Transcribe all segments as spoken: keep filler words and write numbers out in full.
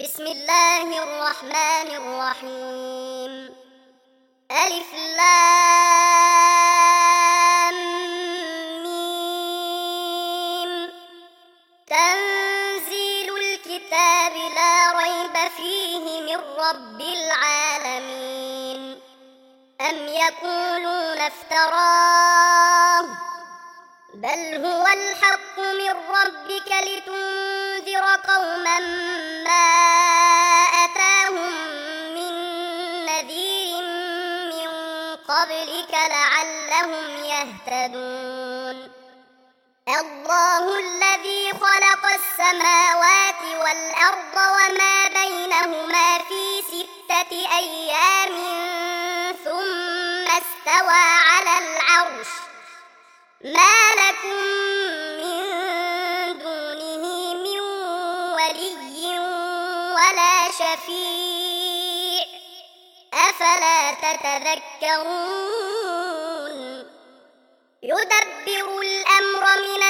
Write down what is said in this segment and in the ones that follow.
بسم الله الرحمن الرحيم. ألف لام ميم. تنزيل الكتاب لا ريب فيه من رب العالمين. أم يقولون افتراه بل هو الحق من ربك لتنذر قوما ما أتاهم من نذير من قبلك لعلهم يهتدون. الله الذي خلق السماوات والأرض وما بينهما في ستة أيام ثم استوى على العرش. ما لكم من دونه من ولي ولا شفيع أفلا تتذكرون. يدبر الأمر من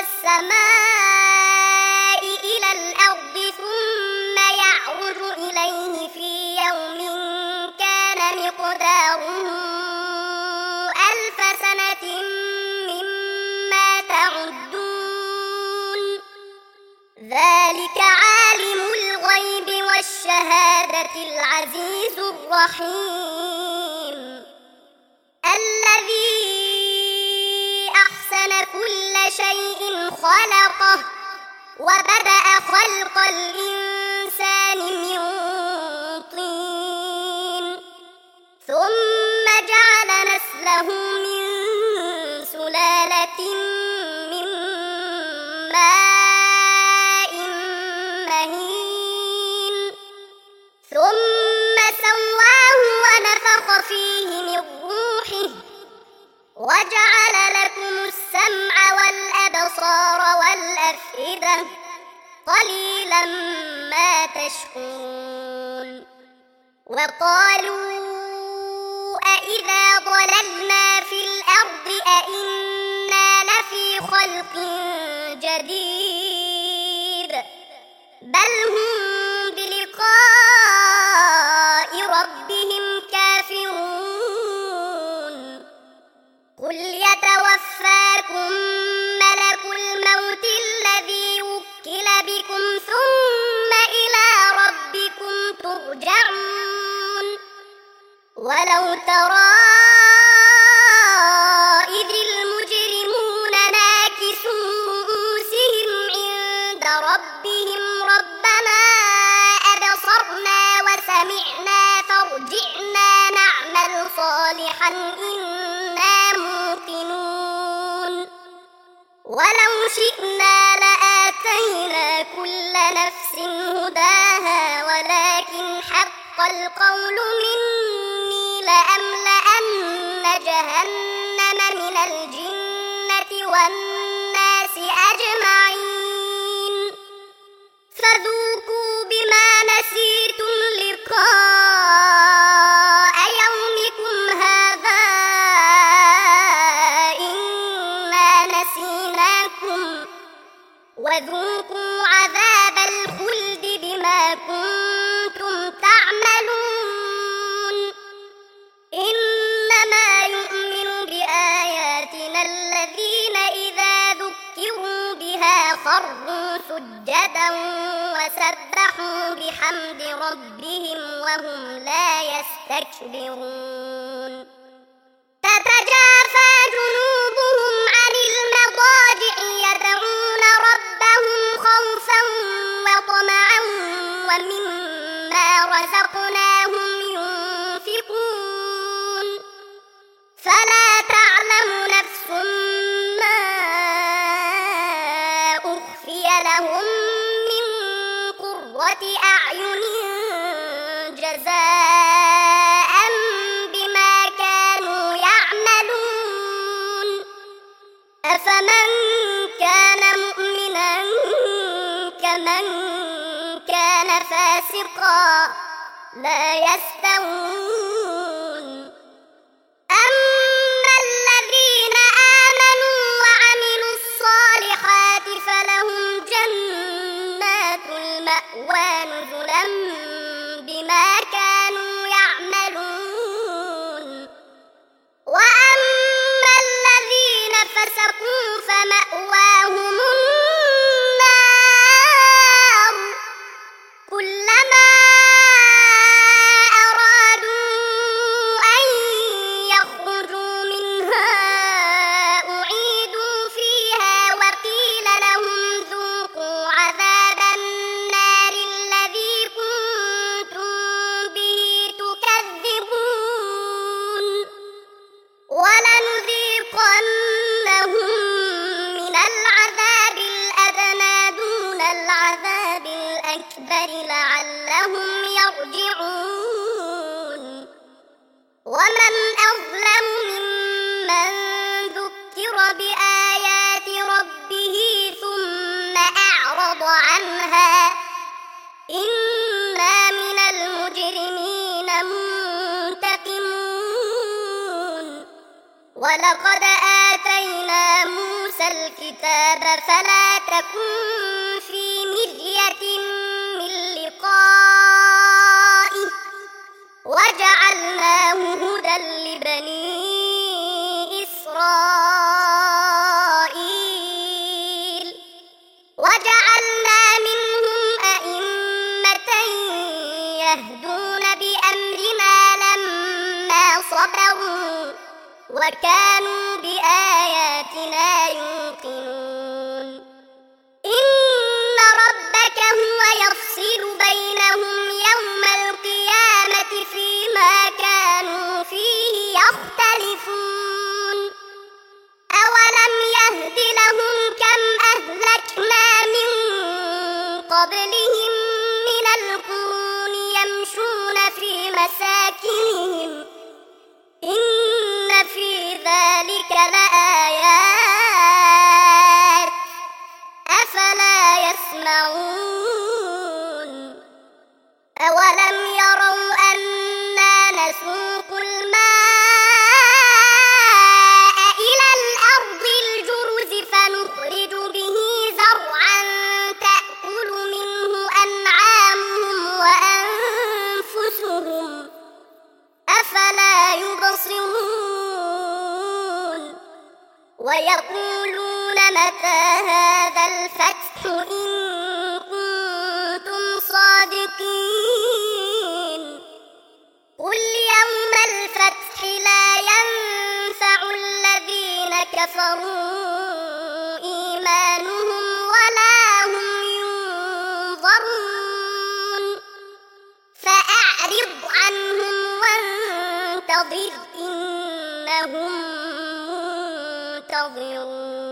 السماء إلى الأرض ثم يعرج إليه في يوم كان مقداره ألف سنة ذلك عالم الغيب والشهادة العزيز الرحيم. الذي أحسن كل شيء خلقه وبدأ خلق الإنسان من طين ثم جعل نسله من سلالة من ماء ثم سواه ونفخ فيه من روحه وجعل لكم السمع والأبصار والأفئدة قليلا ما تشكرون. وقالوا أإذا ضللنا في الأرض أإنا لفي خلق جديد بل هم بلقاء ربهم كافرون. قل يتوفاكم ملك الموت الذي وكل بكم ثم إلى ربكم ترجعون. ولو ترى إذ المجرمون ناكسوا رؤوسهم عند ربهم ربنا وسمعنا فارجعنا نعمل صالحا إنا موقنون. ولو شئنا لآتينا كل نفس هداها ولكن حق القول مني لأملأن جهنم من الجنة والناس أجمعين. فذوقوا بما نسيتم لقاء يومكم هذا إنا نسيناكم وذوقوا عذاب الخلد بما كنتم تعملون. إنما يؤمن بآياتنا الذين إذا ذكروا بها خروا سجدا وسبحوا بحمد ربهم وهم لا يستكبرون. تتجافى جنوبهم عن المضاجع يدعون ربهم خوفا وطمعا ومما رزقناهم ينفقون. فلا تعلم نفس ما أخفي لهم أعين جزاء بما كانوا يعملون. أفمن كان مؤمنا كمن كان فاسقا لا يستوون. أما الذين آمنوا وعملوا الصالحات فلهم جنات المأوى ونزلا كلما أرادوا أن يخرجوا منها أعيدوا فيها وقيل لهم ذوقوا عذاب النار الذي كنتم به تكذبون ولنذيقنهم من العذاب الأدنى دون العذاب الأكبر لعلهم يرجعون ومن أظلم ممن ذكر بآيات ربه ثم أعرض عنها إنا من المجرمين منتقمون ولقد آتينا موسى الكتاب فلا تكن في مرية من لقائه وجعلناه هدى لبني إسرائيل وجعلنا منهم أئمة يهدون بأمرنا لما صبروا وكانوا بآياتنا يوقنون إن ربك هو يفصل بينهم يوم القيامة فيما كانوا فيه يختلفون أولم يهد لهم كم أهلكنا من قبلهم من القرون يمشون في مساكنهم إن في ذلك لآيات أفلا يسمعون أولم يروا أنا نسوق الماء إلى الأرض الجرز فنخرج به زرعا تأكل منه أنعامهم وأنفسهم أفلا يبصرون ويقولون متى هذا الفتح إن كنتم صادقين قل يوم الفتح لا ينفع الذين كفروا إيمانهم ولا هم ينظرون فأعرض عنهم وانتظر إنهم منتظرون